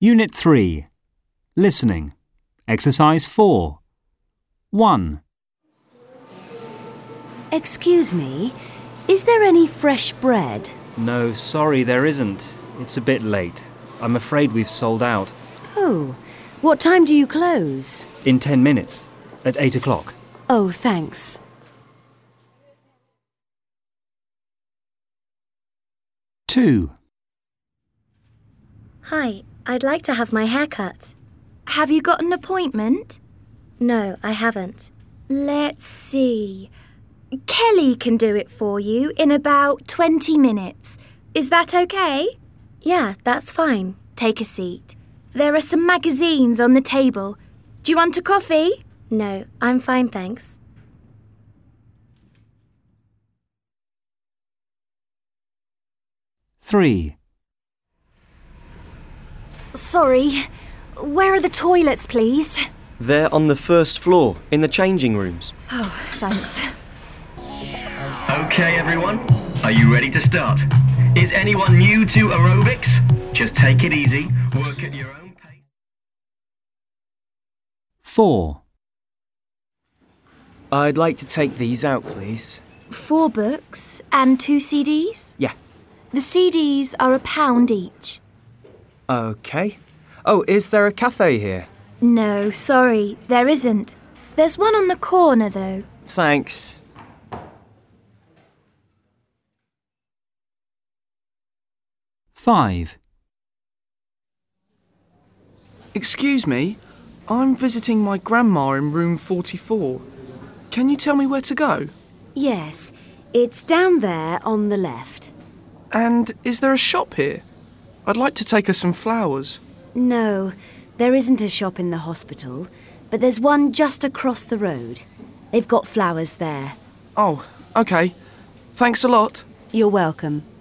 Unit 3. Listening. Exercise 4. 1. Excuse me, is there any fresh bread? No, sorry, there isn't. It's a bit late. I'm afraid we've sold out. Oh, what time do you close? In 10 minutes. At 8 o'clock. Oh, thanks. 2. Hi, I'd like to have my hair cut. Have you got an appointment? No, I haven't. Let's see. Kelly can do it for you in about 20 minutes. Is that okay? Yeah, that's fine. Take a seat. There are some magazines on the table. Do you want a coffee? No, I'm fine, thanks. 3. Sorry, where are the toilets, please? They're on the first floor, in the changing rooms. Oh, thanks. Okay, everyone, are you ready to start? Is anyone new to aerobics? Just take it easy, work at your own pace. 4. I'd like to take these out, please. 4 books and 2 CDs? Yeah. The CDs are £1 each. Okay. Oh, is there a cafe here? No, sorry, there isn't. There's one on the corner, though. Thanks. 5. Excuse me, I'm visiting my grandma in room 44. Can you tell me where to go? Yes, it's down there on the left. And is there a shop here? I'd like to take her some flowers. No, there isn't a shop in the hospital, but there's one just across the road. They've got flowers there. Oh, okay. Thanks a lot. You're welcome.